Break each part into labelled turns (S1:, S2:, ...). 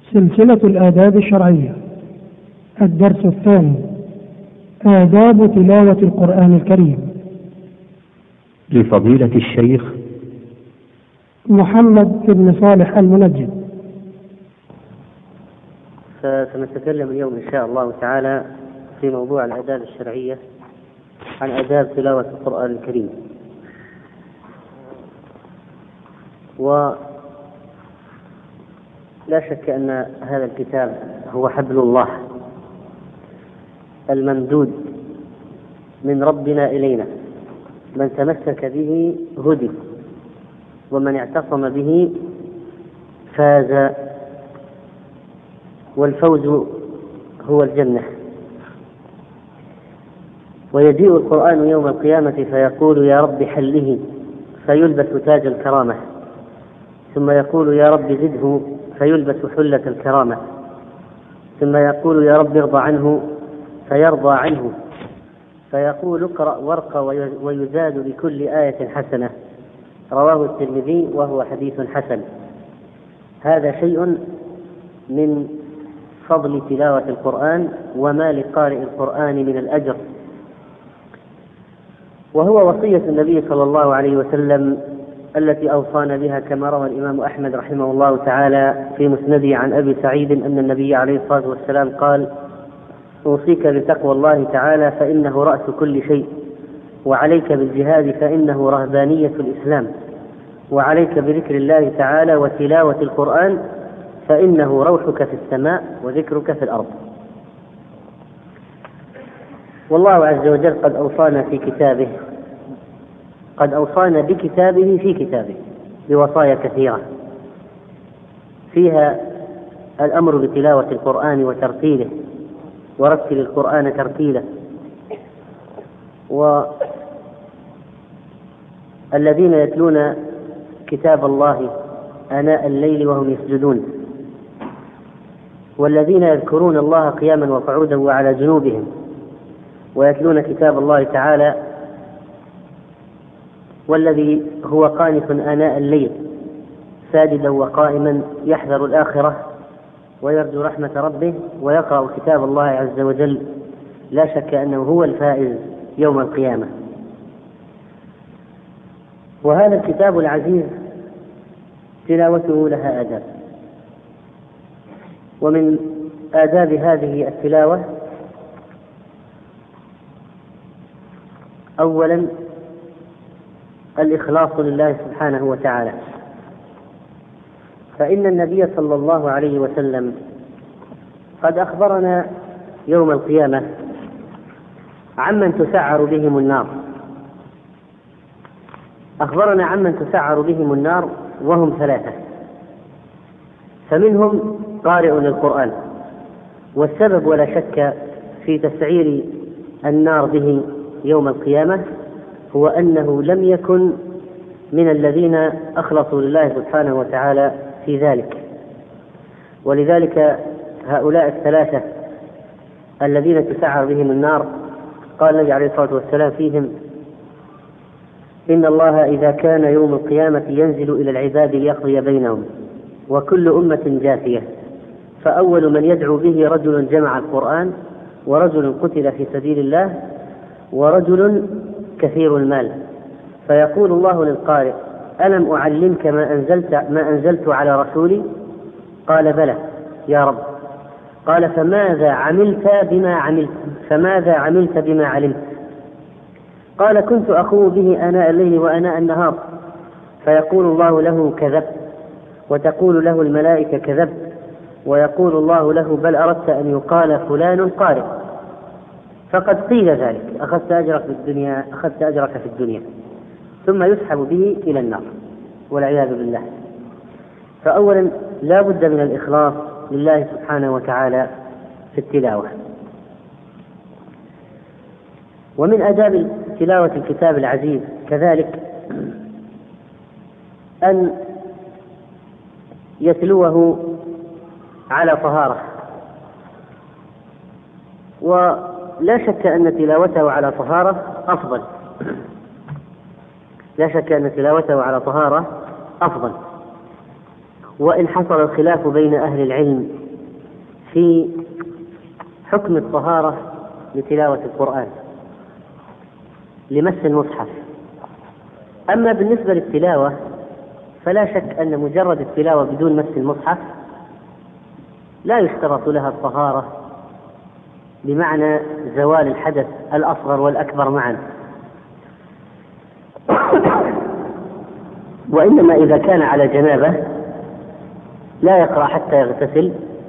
S1: سلسلة الآداب الشرعية. الدرس الثاني: آداب تلاوة القرآن الكريم.
S2: لفضيلة الشيخ
S1: محمد بن صالح المنجد.
S3: فسنتكلم اليوم إن شاء الله تعالى في موضوع الآداب الشرعية عن آداب تلاوة القرآن الكريم. ولا شك أن هذا الكتاب هو حبل الله الممدود من ربنا إلينا، من تمسك به هدي، ومن اعتصم به فاز، والفوز هو الجنة. ويجيء القرآن يوم القيامة فيقول: يا رب حله، فيلبس تاج الكرامة، ثم يقول: يا رب زده، فيلبس حلة الكرامة، ثم يقول: يا رب ارضى عنه، فيرضى عنه، فيقول: اقرأ وارق ويزاد لكل آية حسنة. رواه الترمذي وهو حديث حسن. هذا شيء من فضل تلاوة القرآن وما لقارئ القرآن من الأجر، وهو وصية النبي صلى الله عليه وسلم التي أوصانا بها، كما روى الإمام أحمد رحمه الله تعالى في مسنده عن أبي سعيد أن النبي عليه الصلاة والسلام قال: أوصيك بتقوى الله تعالى فإنه رأس كل شيء، وعليك بالجهاد فإنه رهبانية الإسلام، وعليك بذكر الله تعالى وتلاوة القرآن فإنه روحك في السماء وذكرك في الأرض. والله عز وجل قد أوصانا في كتابه، قد أوصانا بكتابه في كتابه بوصايا كثيرة، فيها الأمر بتلاوة القرآن وترتيله، ورتل القرآن ترتيلا. والذين يتلون كتاب الله آناء الليل وهم يسجدون، والذين يذكرون الله قياما وقعودا وعلى جنوبهم، ويتلون كتاب الله تعالى، والذي هو قانت آناء الليل ساجدا وقائما يحذر الآخرة ويرجو رحمة ربه ويقرأ كتاب الله عز وجل، لا شك أنه هو الفائز يوم القيامة. وهذا الكتاب العزيز تلاوته لها آداب، ومن آداب هذه التلاوة أولا الإخلاص لله سبحانه وتعالى، فإن النبي صلى الله عليه وسلم قد أخبرنا يوم القيامة عمن تسعر بهم النار، أخبرنا عمن تسعر بهم النار وهم ثلاثة، فمنهم قارئ للقرآن، والسبب ولا شك في تسعير النار به يوم القيامة هو أنه لم يكن من الذين أخلصوا لله سبحانه وتعالى في ذلك. ولذلك هؤلاء الثلاثة الذين تسعر بهم النار قال النبي عليه الصلاة والسلام فيهم: إن الله إذا كان يوم القيامة ينزل إلى العباد ليقضي بينهم، وكل أمة جاثية، فأول من يدعو به رجل جمع القرآن، ورجل قتل في سبيل الله، ورجل كثير المال، فيقول الله للقارئ: ألم أعلمك ما أنزلت على رسولي؟ قال: بلى يا رب. قال: فماذا عملت بما علمت؟ قال: كنت أقوم به آناء الليل وآناء النهار. فيقول الله له: كذبت. وتقول له الملائكة: كذبت. ويقول الله له: بل أردت أن يقال فلان قارئ، فقد قيل ذلك، أخذت أجرك في الدنيا. ثم يسحب به إلى النار والعياذ بالله. فأولا لا بد من الإخلاص لله سبحانه وتعالى في التلاوة. ومن آداب تلاوة الكتاب العزيز كذلك أن يتلوه على طهارة، ولا شك أن تلاوته على طهارة أفضل، لا شك أن تلاوته على طهارة أفضل. وإن حصل الخلاف بين أهل العلم في حكم الطهارة لتلاوة القرآن لمس المصحف. أما بالنسبة للتلاوة فلا شك أن مجرد التلاوة بدون مس المصحف لا يشترط لها الطهارة بمعنى زوال الحدث الأصغر والأكبر معا، وإنما إذا كان على جنابة لا يقرأ حتى يغتسل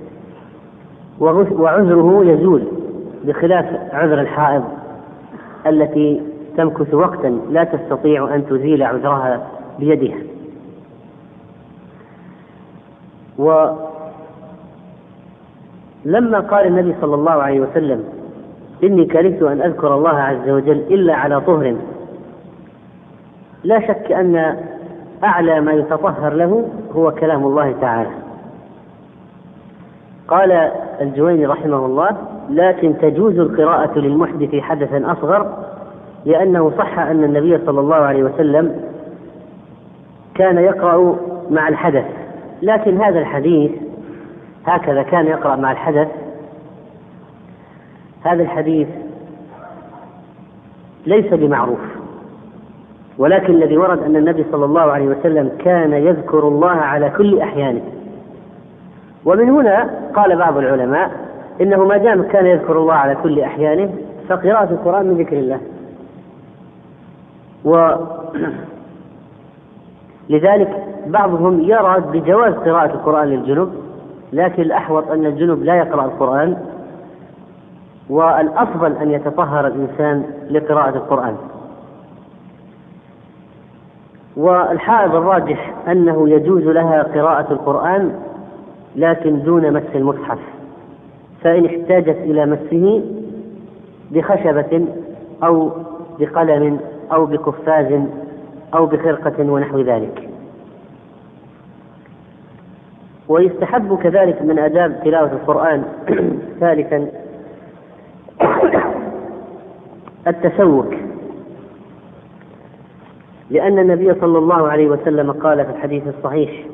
S3: وعذره يزول، بخلاف عذر الحائض التي تمكث وقتا لا تستطيع أن تزيل عذرها بيدها. ولما قال النبي صلى الله عليه وسلم إني كرهت أن أذكر الله عز وجل إلا على طهر، لا شك أن أعلى ما يتطهر له هو كلام الله تعالى. قال الجويني رحمه الله: لكن تجوز القراءة للمحدث حدثا أصغر، لأنه صح أن النبي صلى الله عليه وسلم كان يقرأ مع الحدث، لكن هذا الحديث هكذا كان يقرأ مع الحدث، هذا الحديث ليس بمعروف، ولكن الذي ورد أن النبي صلى الله عليه وسلم كان يذكر الله على كل أحيانه. ومن هنا قال بعض العلماء إنه ما دام كان يذكر الله على كل أحيانه فقراءة القرآن من ذكر الله، ولذلك بعضهم يرى بجواز قراءة القرآن للجنب، لكن الأحوط أن الجنب لا يقرأ القرآن، والأفضل أن يتطهر الإنسان لقراءة القرآن. والحائض الراجح أنه يجوز لها قراءة القرآن لكن دون مس المصحف، فإن احتاجت إلى مسه بخشبة أو بقلم أو بقفاز أو بخرقة ونحو ذلك. ويستحب كذلك من آداب تلاوة القرآن ثالثا التسوك، لأن النبي صلى الله عليه وسلم قال في الحديث الصحيح: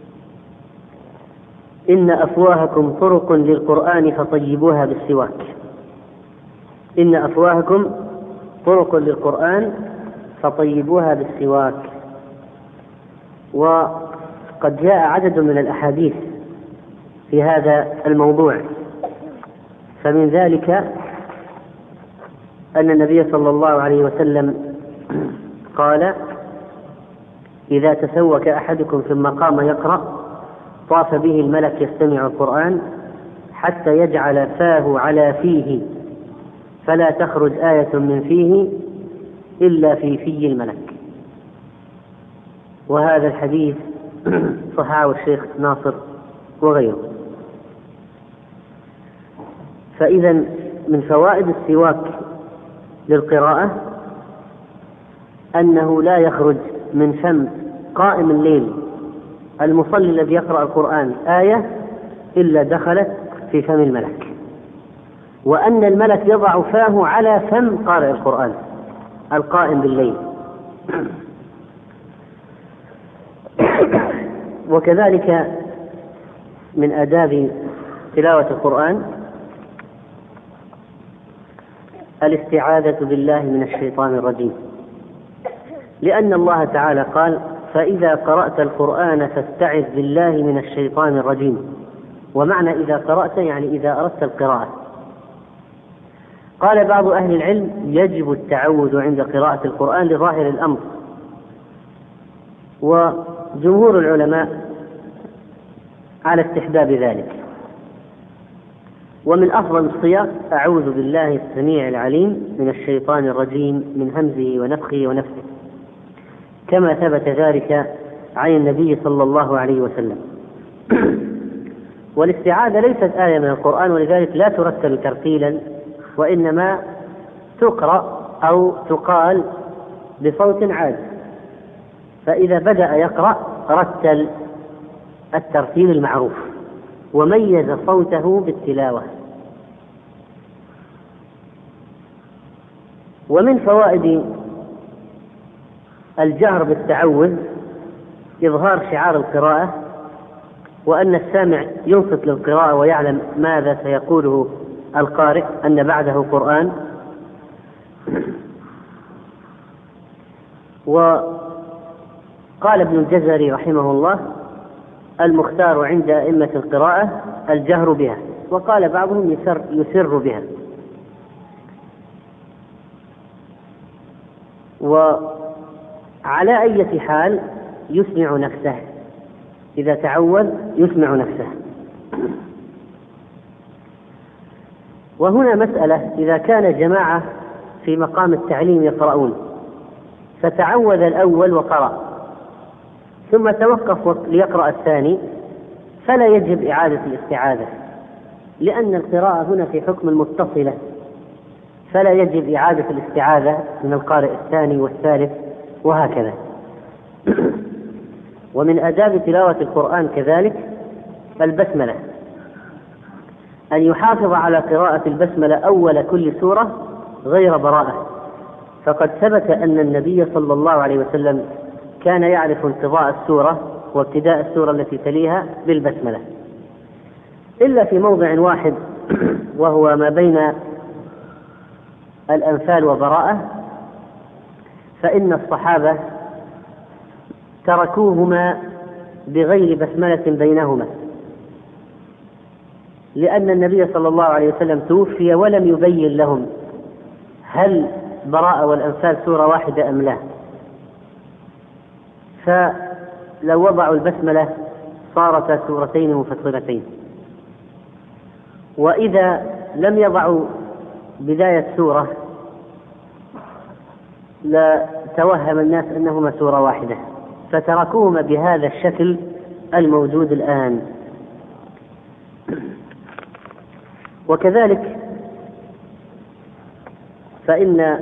S3: إن أفواهكم طرق للقرآن فطيبوها بالسواك. إن أفواهكم طرق للقرآن فطيبوها بالسواك. وقد جاء عدد من الأحاديث في هذا الموضوع، فمن ذلك أن النبي صلى الله عليه وسلم قال: إذا تسوك أحدكم ثم قام يقرأ طاف به الملك يستمع القرآن حتى يجعل فاه على فيه فلا تخرج آية من فيه إلا في الملك. وهذا الحديث صححه الشيخ ناصر وغيره. فإذا من فوائد السواك للقراءة أنه لا يخرج من فم قائم الليل المصلي الذي يقرأ القرآن آية إلا دخلت في فم الملك، وأن الملك يضع فاه على فم قارئ القرآن القائم بالليل. وكذلك من آداب تلاوة القرآن الاستعاذة بالله من الشيطان الرجيم، لأن الله تعالى قال: فإذا قرأت القرآن فاستعذ بالله من الشيطان الرجيم. ومعنى إذا قرأت يعني إذا أردت القراءة. قال بعض أهل العلم: يجب التعوذ عند قراءة القرآن لظاهر الأمر، وجمهور العلماء على استحباب ذلك. ومن أفضل الصيغ: أعوذ بالله السميع العليم من الشيطان الرجيم من همزه ونفخه ونفثه، كما ثبت ذلك عن النبي صلى الله عليه وسلم. والاستعاذة ليست آية من القرآن، ولذلك لا ترتل ترتيلا، وإنما تقرأ أو تقال بصوت عالي. فإذا بدأ يقرأ رتل الترتيل المعروف وميز صوته بالتلاوة. ومن فوائد الجهر بالتعوذ إظهار شعار القراءة وأن السامع ينصت للقراءة ويعلم ماذا سيقوله القارئ، أن بعده قرآن. وقال ابن الجزري رحمه الله: المختار عند أئمة القراءة الجهر بها، وقال بعضهم يسر بها. وعلى أي حال يسمع نفسه، إذا تعود يسمع نفسه. وهنا مسألة: إذا كان جماعة في مقام التعليم يقرؤون، فتعوذ الأول وقرأ ثم توقف ليقرأ الثاني، فلا يجب إعادة الاستعاذة، لأن القراءة هنا في حكم المتصلة، فلا يجب إعادة الاستعاذة من القارئ الثاني والثالث وهكذا. ومن آداب تلاوة القرآن كذلك البسملة، أن يحافظ على قراءة البسملة أول كل سورة غير براءة، فقد ثبت أن النبي صلى الله عليه وسلم كان يعرف انقضاء السورة وابتداء السورة التي تليها بالبسملة، إلا في موضع واحد وهو ما بين الأنفال وبراءة، فإن الصحابة تركوهما بغير بسملة بينهما، لأن النبي صلى الله عليه وسلم توفي ولم يبين لهم هل براءة والأنفال سورة واحدة أم لا، فلو وضعوا البسملة صارتا سورتين منفصلتين. وإذا لم يضعوا بداية سورة لتوهم الناس أنهما سورة واحدة، فتركوهما بهذا الشكل الموجود الآن. وكذلك فإن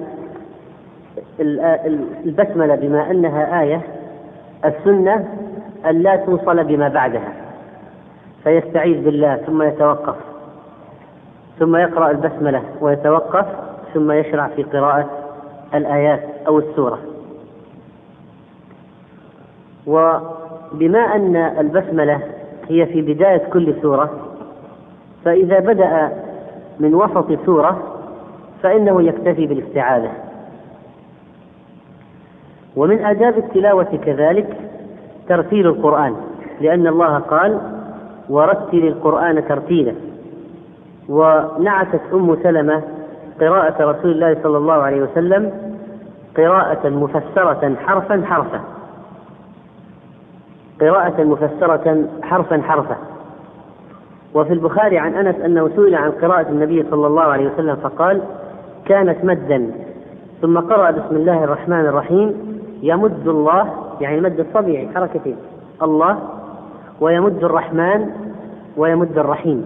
S3: البسملة بما أنها آية، السنة أن لا توصل بما بعدها، فيستعيذ بالله ثم يتوقف، ثم يقرأ البسملة ويتوقف، ثم يشرع في قراءة الآيات أو السورة. وبما أن البسملة هي في بداية كل سورة، فإذا بدأ من وسط سورة فإنه يكتفي بالاستعاذة. ومن آداب التلاوة كذلك ترتيل القرآن، لأن الله قال: ورتل القرآن ترتيلا. ونعتت أم سلمة قراءة رسول الله صلى الله عليه وسلم قراءة مفسرة حرفا حرفا، قراءة مفسرة حرفا حرفا. وفي البخاري عن أنس أنه سئل عن قراءة النبي صلى الله عليه وسلم فقال: كانت مدا، ثم قرأ بسم الله الرحمن الرحيم، يمد الله، يعني المد الطبيعي حركتين، الله، ويمد الرحمن، ويمد الرحيم.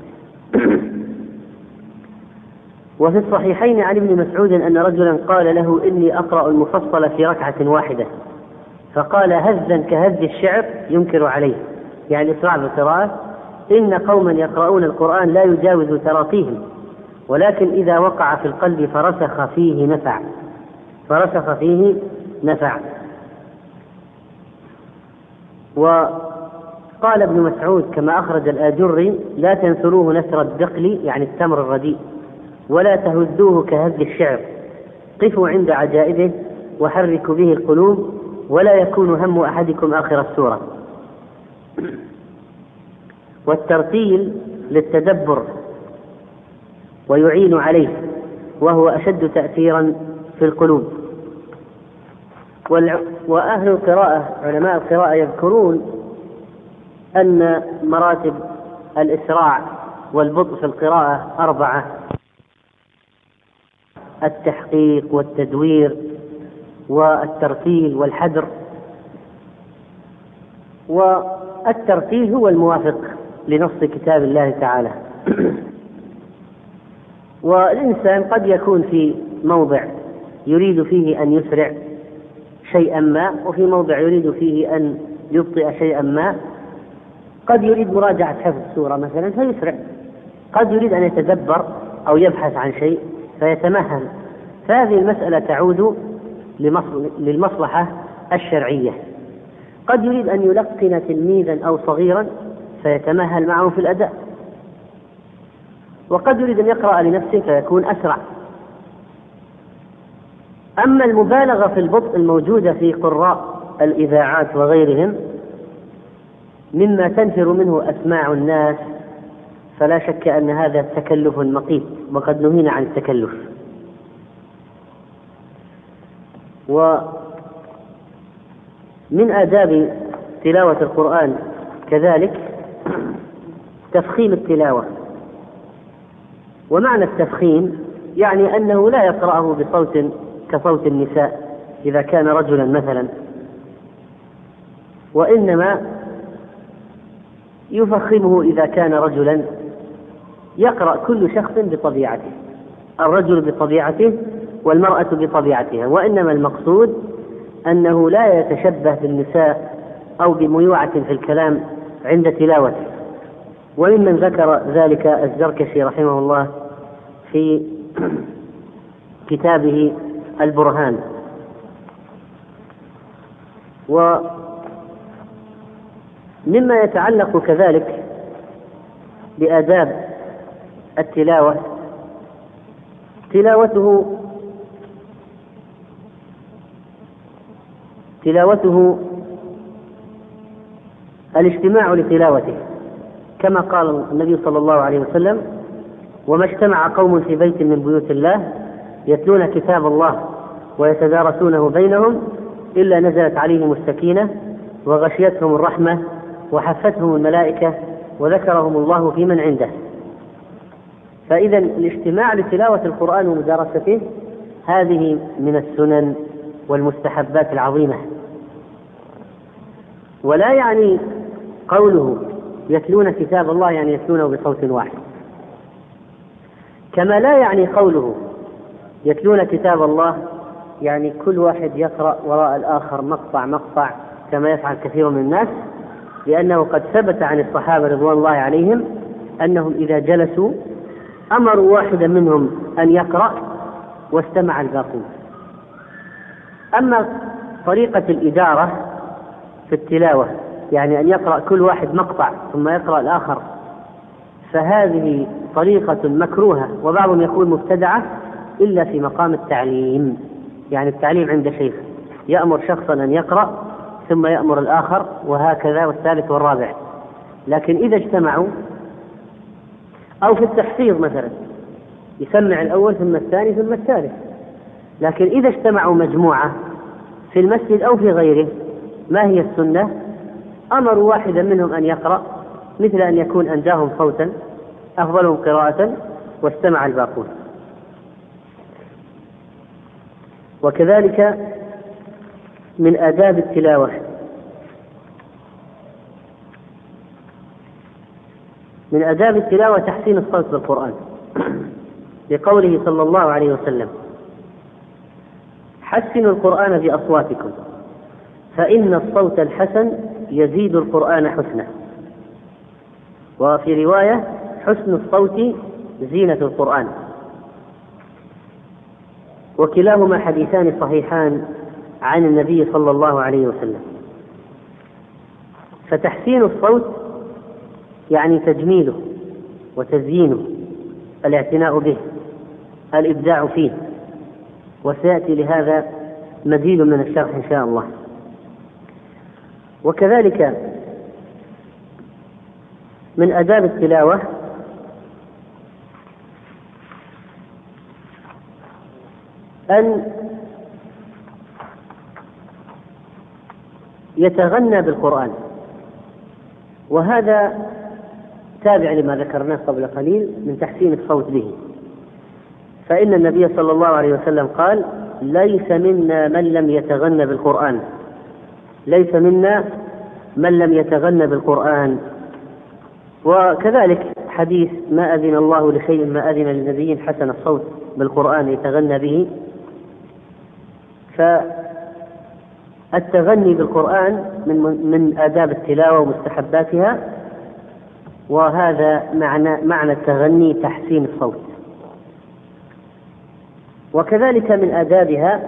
S3: وفي الصحيحين عن ابن مسعود أن رجلا قال له: إني أقرأ المفصل في ركعة واحدة، فقال هزا كهز الشعر ينكر عليه، يعني الإسراع بالقراءة: إن قوما يقرؤون القرآن لا يجاوز تراقيهم، ولكن إذا وقع في القلب فرسخ فيه نفع، فرسخ فيه نفع. وقال ابن مسعود كما أخرج الآجري: لا تنثروه نثر الدقل، يعني التمر الرديء، ولا تهزوه كهز الشعر، قفوا عند عجائبه وحركوا به القلوب، ولا يكون هم أحدكم آخر السورة. والترتيل للتدبر ويعين عليه، وهو أشد تأثيرا في القلوب. وأهل القراءة، علماء القراءة، يذكرون أن مراتب الإسراع والبطء في القراءة 4: التحقيق والتدوير والترتيل والحذر. والترتيل هو الموافق لنص كتاب الله تعالى. والإنسان قد يكون في موضع يريد فيه أن يسرع شيئا ما، وفي موضع يريد فيه أن يبطئ شيئا ما. قد يريد مراجعة حفظ سورة مثلا فيسرع، قد يريد أن يتدبر أو يبحث عن شيء فيتمهل. فهذه المسألة تعود للمصلحة الشرعية. قد يريد أن يلقن تلميذا أو صغيرا فيتمهل معه في الأداء، وقد يريد أن يقرأ لنفسه فيكون أسرع. أما المبالغة في البطء الموجودة في قراء الإذاعات وغيرهم مما تنفر منه أسماع الناس، فلا شك أن هذا تكلف مقيت، وقد نهينا عن التكلف. ومن آداب تلاوة القرآن كذلك تفخيم التلاوة. ومعنى التفخيم يعني أنه لا يقرأه بصوت كصوت النساء إذا كان رجلا مثلا، وإنما يفخمه إذا كان رجلا. يقرأ كل شخص بطبيعته، الرجل بطبيعته والمرأة بطبيعتها، وإنما المقصود أنه لا يتشبه بالنساء أو بميوعة في الكلام عند تلاوته. وممن ذكر ذلك الزركشي رحمه الله في كتابه البرهان. ومما يتعلق كذلك بآداب التلاوة تلاوته الاجتماع لتلاوته، كما قال النبي صلى الله عليه وسلم: وما اجتمع قوم في بيت من بيوت الله يتلون كتاب الله ويتدارسونه بينهم إلا نزلت عليهم السكينة وغشيتهم الرحمة وحفتهم الملائكة وذكرهم الله في من عنده. فإذا الاجتماع لتلاوة القرآن ومدارسته هذه من السنن والمستحبات العظيمة. ولا يعني قوله يتلون كتاب الله يعني يتلونه بصوت واحد، كما لا يعني قوله يتلون كتاب الله يعني كل واحد يقرأ وراء الآخر مقطع كما يفعل كثير من الناس، لأنه قد ثبت عن الصحابة رضوان الله عليهم أنهم إذا جلسوا أمروا واحدا منهم أن يقرأ واستمع الباقون. أما طريقة الإدارة في التلاوة يعني أن يقرأ كل واحد مقطع ثم يقرأ الآخر، فهذه طريقة مكروهة، وبعضهم يقول مبتدعة إلا في مقام التعليم، يعني التعليم عند شيخ يأمر شخصا أن يقرأ ثم يأمر الآخر وهكذا والثالث والرابع. لكن إذا اجتمعوا أو في التحفيظ مثلا يسمع الأول ثم الثاني ثم الثالث، لكن إذا اجتمعوا مجموعة في المسجد أو في غيره ما هي السنة؟ أمروا واحدا منهم أن يقرأ مثل أن يكون أنجاهم صوتا أفضلهم قراءة واستمع الباقون. وكذلك من آداب التلاوة تحسين الصوت بالقرآن، لقوله صلى الله عليه وسلم: حسنوا القرآن بأصواتكم فإن الصوت الحسن يزيد القرآن حسنا. وفي رواية: حسن الصوت زينة القرآن. وكلاهما حديثان صحيحان عن النبي صلى الله عليه وسلم. فتحسين الصوت يعني تجميله وتزيينه، الاعتناء به، الإبداع فيه، وسيأتي لهذا مزيد من الشرح إن شاء الله. وكذلك من آداب التلاوة أن يتغنى بالقرآن، وهذا تابع لما ذكرناه قبل قليل من تحسين الصوت به. فإن النبي صلى الله عليه وسلم قال: ليس منا من لم يتغنى بالقرآن، ليس منا من لم يتغنى بالقرآن. وكذلك حديث: ما أذن الله لشيء ما أذن لنبي حسن الصوت بالقرآن يتغنى به. فالتغني بالقرآن من آداب التلاوة ومستحباتها، وهذا معنى التغني تحسين الصوت. وكذلك من آدابها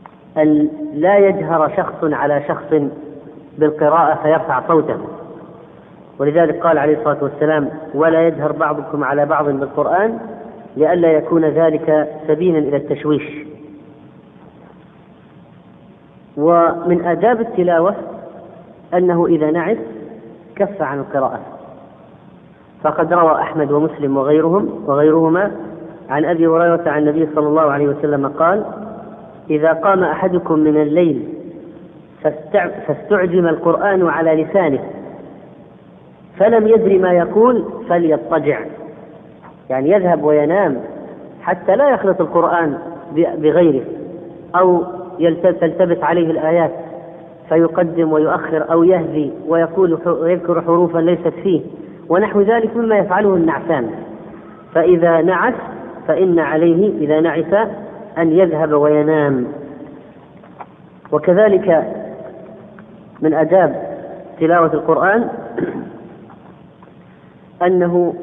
S3: أن لا يجهر شخص على شخص بالقراءة فيرفع صوته، ولذلك قال عليه الصلاة والسلام: ولا يجهر بعضكم على بعض بالقرآن لئلا يكون ذلك سبيلا إلى التشويش. ومن آداب التلاوة أنه إذا نعس كف عن القراءة، فقد روى أحمد ومسلم وغيرهما عن أبي هريرة عن النبي صلى الله عليه وسلم قال: إذا قام أحدكم من الليل فاستعجم القرآن على لسانه فلم يدر ما يقول فليضطجع، يعني يذهب وينام حتى لا يخلط القرآن بغيره، أو تلتبس عليه الآيات فيقدم ويؤخر، أو يهذي ويذكر حروفا ليست فيه، ونحو ذلك مما يفعله النعسان. فإذا نعس فإن عليه إذا نعس أن يذهب وينام. وكذلك من آداب تلاوة القرآن أنه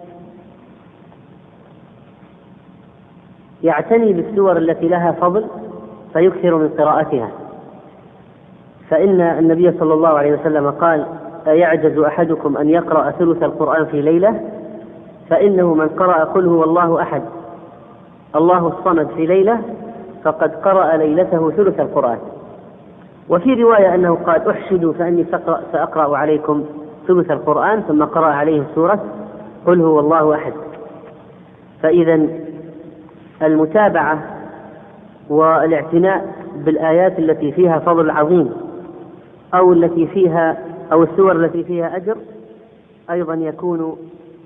S3: يعتني بالسور التي لها فضل فيكثر من قراءتها، فإن النبي صلى الله عليه وسلم قال: أيعجز أحدكم أن يقرأ ثلث القرآن في ليلة؟ فإنه من قرأ قل هو الله أحد الله الصمد في ليلة فقد قرأ ليلته ثلث القرآن. وفي رواية أنه قال: أحشدوا فإني سأقرأ عليكم ثلث القرآن، ثم قرأ عليهم سورة قل هو الله أحد. فإذا المتابعة والاعتناء بالآيات التي فيها فضل عظيم أو السور التي فيها أجر أيضا يكون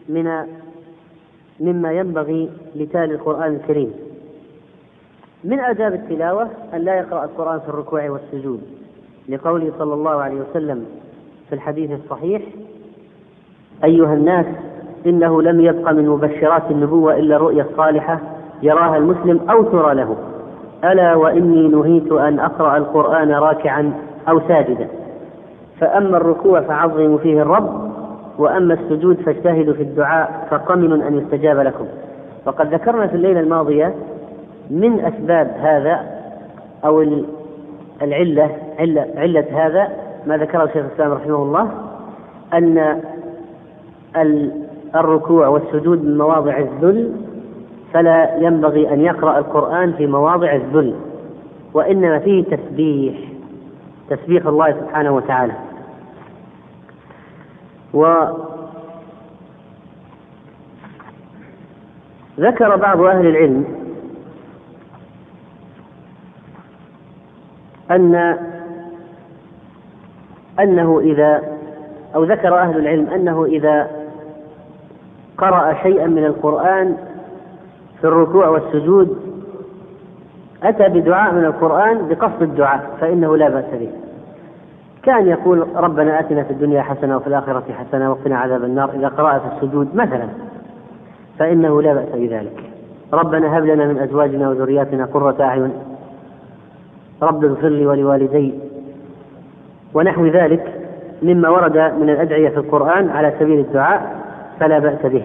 S3: مما ينبغي لتالي القرآن الكريم. من آداب التلاوة أن لا يقرأ القرآن في الركوع والسجود، لقوله صلى الله عليه وسلم في الحديث الصحيح: أيها الناس إنه لم يبق من مبشرات النبوة إلا الرؤيا الصالحة يراها المسلم أو ترى له، ألا وإني نهيت أن أقرأ القرآن راكعا أو ساجدا، فأما الركوع فعظموا فيه الرب، وأما السجود فاجتهدوا في الدعاء فقمن أن يستجاب لكم. وقد ذكرنا في الليلة الماضية من أسباب هذا أو علة هذا ما ذكره الشيخ الإسلام رحمه الله، أن الركوع والسجود من مواضع الذل، فلا ينبغي أن يقرأ القرآن في مواضع الذل، وإنما فيه تسبيح الله سبحانه وتعالى. وذكر بعض أهل العلم أنه إذا قرأ شيئا من القرآن في الركوع والسجود أتى بدعاء من القرآن بقصد الدعاء فإنه لا بأس به، كان يقول: ربنا آتنا في الدنيا حسنة وفي الآخرة حسنة وقنا عذاب النار، إذا قرأ في السجود مثلا فإنه لا بأس بذلك. ربنا هب لنا من أزواجنا وذرياتنا قرة أعين، رب اغفر لي ولوالدي، ونحو ذلك مما ورد من الأدعية في القرآن على سبيل الدعاء فلا بأس به.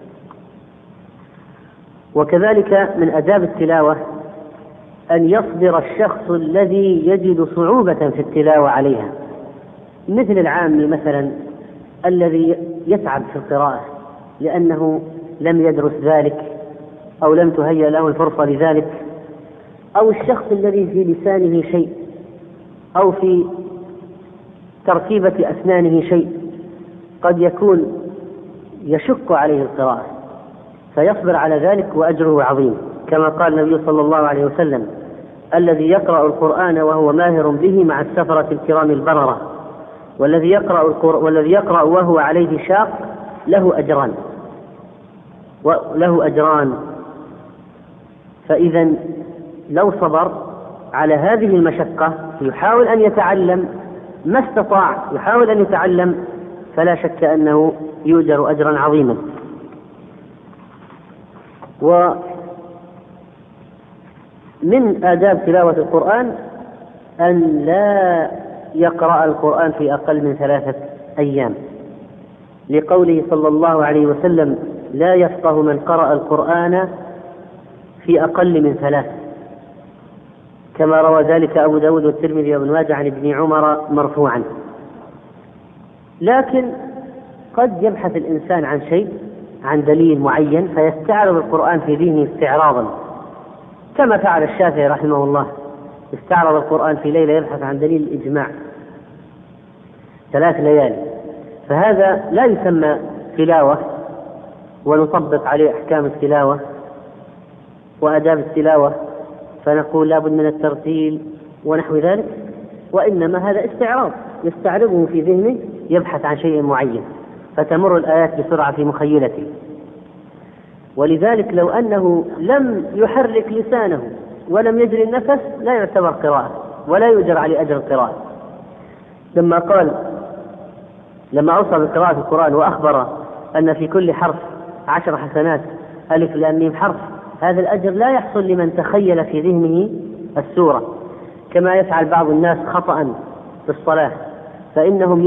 S3: وكذلك من آداب التلاوة أن يصبر الشخص الذي يجد صعوبة في التلاوة عليها، مثل العامي مثلا الذي يتعب في القراءة لأنه لم يدرس ذلك أو لم تهيأ له الفرصة لذلك، أو الشخص الذي في لسانه شيء أو في تركيبة أسنانه شيء قد يكون يشق عليه القراءة، فيصبر على ذلك وأجره عظيم، كما قال النبي صلى الله عليه وسلم: الذي يقرأ القرآن وهو ماهر به مع السفرة الكرام البررة، والذي يقرأ وهو عليه شاق له أجران. فإذا لو صبر على هذه المشقة يحاول أن يتعلم ما استطاع، يحاول أن يتعلم، فلا شك أنه يؤجر أجرا عظيما. ومن آداب تلاوة القرآن أن لا يقرأ القرآن في أقل من 3 أيام، لقوله صلى الله عليه وسلم: لا يفقه من قرأ القرآن في أقل من 3، كما روى ذلك أبو داود والترمذي وابن ماجه عن ابن عمر مرفوعا. لكن قد يبحث الإنسان عن شيء، عن دليل معين، فيستعرض القرآن في ذهنه استعراضا، كما فعل الشافعي رحمه الله، استعرض القرآن في ليلة يبحث عن دليل الإجماع 3 ليالي. فهذا لا يسمى تلاوة ونطبق عليه أحكام التلاوة وآداب التلاوة فنقول لا بد من الترتيل ونحو ذلك، وإنما هذا استعراض يستعرضه في ذهنه، يبحث عن شيء معين فتمر الآيات بسرعة في مخيلته. ولذلك لو أنه لم يحرك لسانه ولم يجري النفس لا يعتبر قراءة ولا يؤجر عليه أجر القراءة. لما أوصى بقراءة القرآن وأخبر أن في كل حرف 10 حسنات، ألف لام ميم حرف، هذا الأجر لا يحصل لمن تخيل في ذهنه السورة، كما يفعل بعض الناس خطأ في الصلاة، فإنهم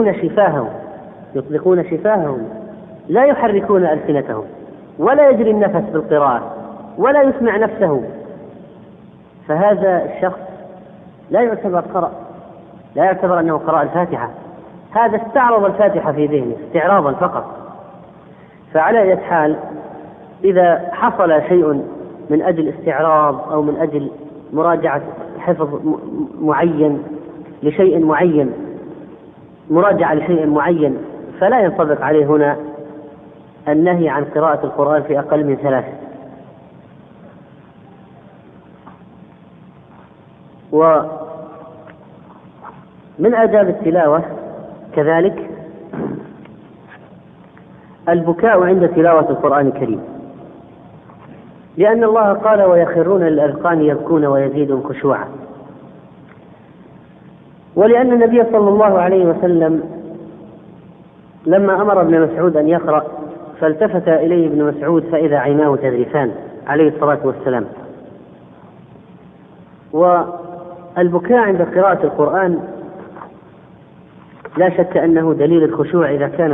S3: يطلقون شفاههم لا يحركون ألسنتهم ولا يجري النفس بالقراءة ولا يسمع نفسه، فهذا الشخص لا يعتبر أنه قرأ الفاتحة، هذا استعرض الفاتحة في ذهنه استعراضا فقط. فعلى أي حال إذا حصل شيء من أجل استعراض أو من أجل مراجعة حفظ معين لشيء معين، مراجعة لشيء معين، فلا ينطبق عليه هنا النهي عن قراءة القرآن في أقل من 3. ومن آداب التلاوة كذلك البكاء عند تلاوة القرآن الكريم، لأن الله قال ويخرون للأذقان يبكون ويزيدهم خشوعا، ولأن النبي صلى الله عليه وسلم لما أمر ابن مسعود أن يقرأ فالتفت إليه ابن مسعود فإذا عيناه تذرفان عليه الصلاة والسلام. والبكاء عند قراءة القرآن لا شك أنه دليل الخشوع إذا كان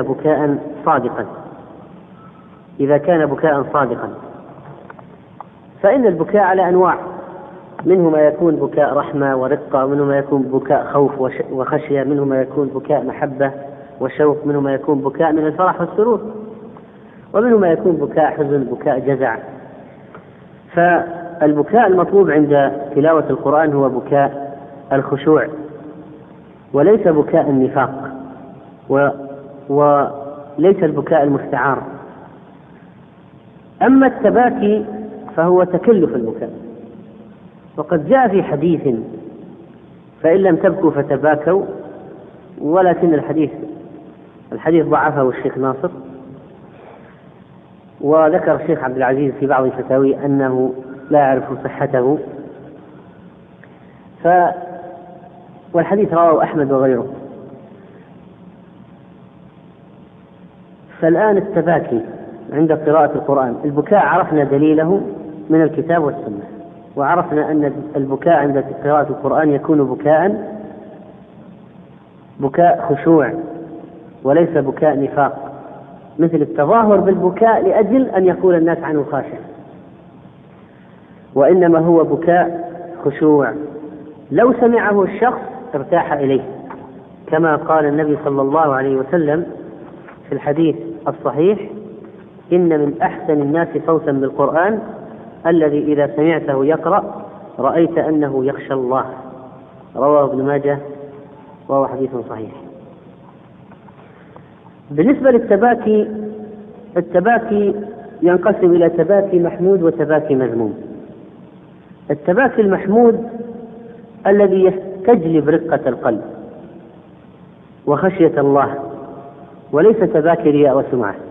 S3: بكاء صادقا، فإن البكاء على أنواع، منه ما يكون بكاء رحمة ورقة، ومنه ما يكون بكاء خوف وخشية، منه ما يكون بكاء محبة وشوق، منه ما يكون بكاء من الفرح والسرور، ومنه ما يكون بكاء حزن، بكاء جزع. فالبكاء المطلوب عند تلاوة القرآن هو بكاء الخشوع وليس بكاء النفاق، وليس البكاء المستعار. أما التباكي فهو تكلف البكاء، وقد جاء في حديث فإن لم تبكوا فتباكوا، ولكن الحديث ضعفه الشيخ ناصر، وذكر الشيخ عبد العزيز في بعض الفتاوي أنه لا يعرف صحته، والحديث رواه أحمد وغيره. فالآن التباكي عند قراءة القرآن، البكاء عرفنا دليله من الكتاب والسنة، وعرفنا أن البكاء عند قراءة القرآن يكون بكاء خشوع وليس بكاء نفاق، مثل التظاهر بالبكاء لأجل أن يقول الناس عنه خاشع، وإنما هو بكاء خشوع لو سمعه الشخص ارتاح إليه، كما قال النبي صلى الله عليه وسلم في الحديث الصحيح: إن من أحسن الناس صوتا بالقرآن الذي إذا سمعته يقرأ رأيت أنه يخشى الله، رواه ابن ماجه وهو حديث صحيح. بالنسبة للتباكي، التباكي ينقسم إلى تباكي محمود وتباكي مذموم. التباكي المحمود الذي يستجلب رقة القلب وخشية الله، وليس تباكي رياء وسمعة.